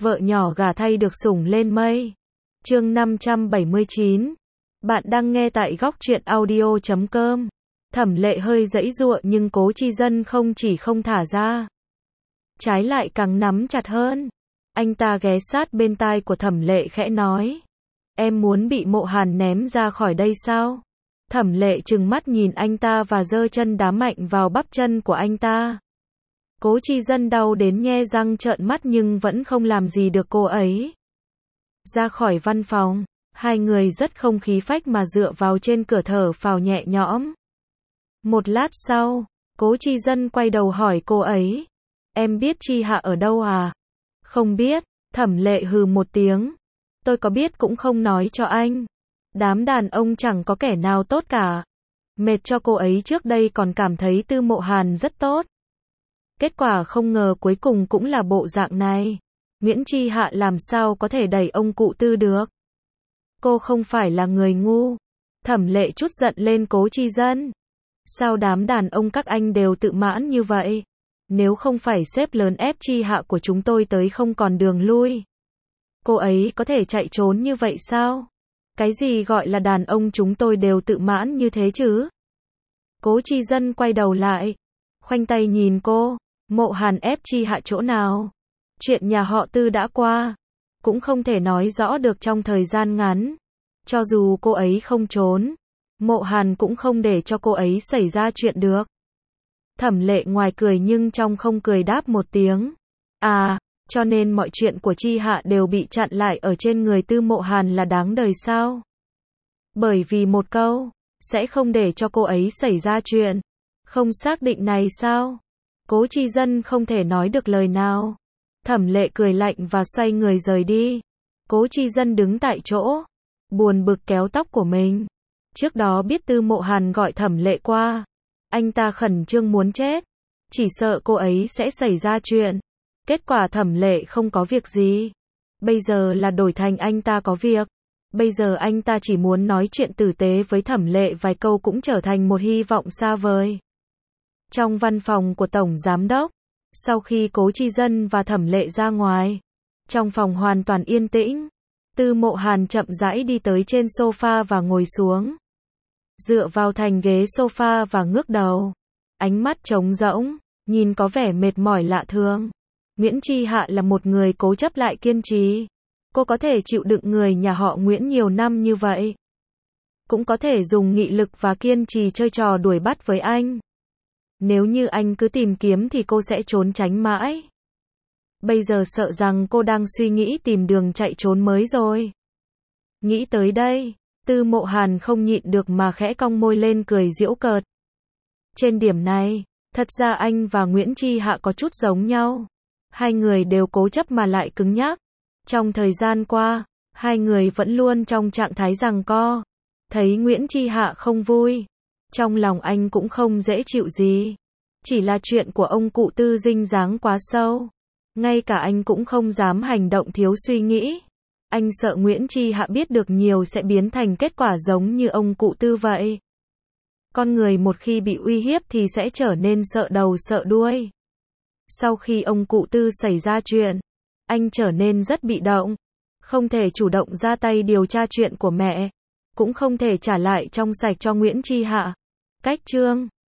vợ nhỏ gả thay được sủng lên mây. Chương 579. Bạn đang nghe tại góc truyện audio.com. Thẩm Lệ hơi giãy giụa nhưng Cố Chi Dân không chỉ không thả ra, trái lại càng nắm chặt hơn. Anh ta ghé sát bên tai của Thẩm Lệ khẽ nói: "Em muốn bị Mộ Hàn ném ra khỏi đây sao?" Thẩm Lệ trừng mắt nhìn anh ta và giơ chân đá mạnh vào bắp chân của anh ta. Cố Chi Dân đau đến nhe răng trợn mắt nhưng vẫn không làm gì được cô ấy. Ra khỏi văn phòng, hai người rất không khí phách mà dựa vào trên cửa thở phào nhẹ nhõm. Một lát sau, Cố Chi Dân quay đầu hỏi cô ấy: "Em biết Chi Hạ ở đâu à?" "Không biết." Thẩm Lệ hừ một tiếng. "Tôi có biết cũng không nói cho anh. Đám đàn ông chẳng có kẻ nào tốt cả." Mệt cho cô ấy trước đây còn cảm thấy Tư Mộ Hàn rất tốt. Kết quả không ngờ cuối cùng cũng là bộ dạng này. Nguyễn Chi Hạ làm sao có thể đẩy ông cụ Tư được? Cô không phải là người ngu. Thẩm Lệ chút giận lên Cố Chi Dân. Sao đám đàn ông các anh đều tự mãn như vậy? Nếu không phải sếp lớn ép Chi Hạ của chúng tôi tới không còn đường lui, cô ấy có thể chạy trốn như vậy sao? Cái gì gọi là đàn ông chúng tôi đều tự mãn như thế chứ? Cố Chi Dân quay đầu lại, khoanh tay nhìn cô. Mộ Hàn ép Chi Hạ chỗ nào? Chuyện nhà họ Tư đã qua, cũng không thể nói rõ được trong thời gian ngắn. Cho dù cô ấy không trốn, Mộ Hàn cũng không để cho cô ấy xảy ra chuyện được. Thẩm Lệ ngoài cười nhưng trong không cười đáp một tiếng. À, cho nên mọi chuyện của Chi Hạ đều bị chặn lại ở trên người Tư Mộ Hàn là đáng đời sao? Bởi vì một câu, sẽ không để cho cô ấy xảy ra chuyện. Không xác định này sao? Cố Chi Dân không thể nói được lời nào. Thẩm Lệ cười lạnh và xoay người rời đi. Cố Chi Dân đứng tại chỗ, buồn bực kéo tóc của mình. Trước đó biết Tư Mộ Hàn gọi Thẩm Lệ qua, anh ta khẩn trương muốn chết, chỉ sợ cô ấy sẽ xảy ra chuyện. Kết quả Thẩm Lệ không có việc gì. Bây giờ là đổi thành anh ta có việc. Bây giờ anh ta chỉ muốn nói chuyện tử tế với Thẩm Lệ vài câu cũng trở thành một hy vọng xa vời. Trong văn phòng của Tổng Giám Đốc, sau khi Cố Chi Dân và Thẩm Lệ ra ngoài, trong phòng hoàn toàn yên tĩnh. Tư Mộ Hàn chậm rãi đi tới trên sofa và ngồi xuống. Dựa vào thành ghế sofa và ngước đầu. Ánh mắt trống rỗng, nhìn có vẻ mệt mỏi lạ thường. Nguyễn Chi Hạ là một người cố chấp lại kiên trì. Cô có thể chịu đựng người nhà họ Nguyễn nhiều năm như vậy. Cũng có thể dùng nghị lực và kiên trì chơi trò đuổi bắt với anh. Nếu như anh cứ tìm kiếm thì cô sẽ trốn tránh mãi. Bây giờ sợ rằng cô đang suy nghĩ tìm đường chạy trốn mới rồi. Nghĩ tới đây, Tư Mộ Hàn không nhịn được mà khẽ cong môi lên cười giễu cợt. Trên điểm này, thật ra anh và Nguyễn Chi Hạ có chút giống nhau. Hai người đều cố chấp mà lại cứng nhắc. Trong thời gian qua, hai người vẫn luôn trong trạng thái giằng co. Thấy Nguyễn Chi Hạ không vui, trong lòng anh cũng không dễ chịu gì. Chỉ là chuyện của ông cụ Tư dinh dáng quá sâu. Ngay cả anh cũng không dám hành động thiếu suy nghĩ. Anh sợ Nguyễn Chi Hạ biết được nhiều sẽ biến thành kết quả giống như ông cụ Tư vậy. Con người một khi bị uy hiếp thì sẽ trở nên sợ đầu sợ đuôi. Sau khi ông cụ Tư xảy ra chuyện, anh trở nên rất bị động. Không thể chủ động ra tay điều tra chuyện của mẹ. Cũng không thể trả lại trong sạch cho Nguyễn Chi Hạ. Cách chương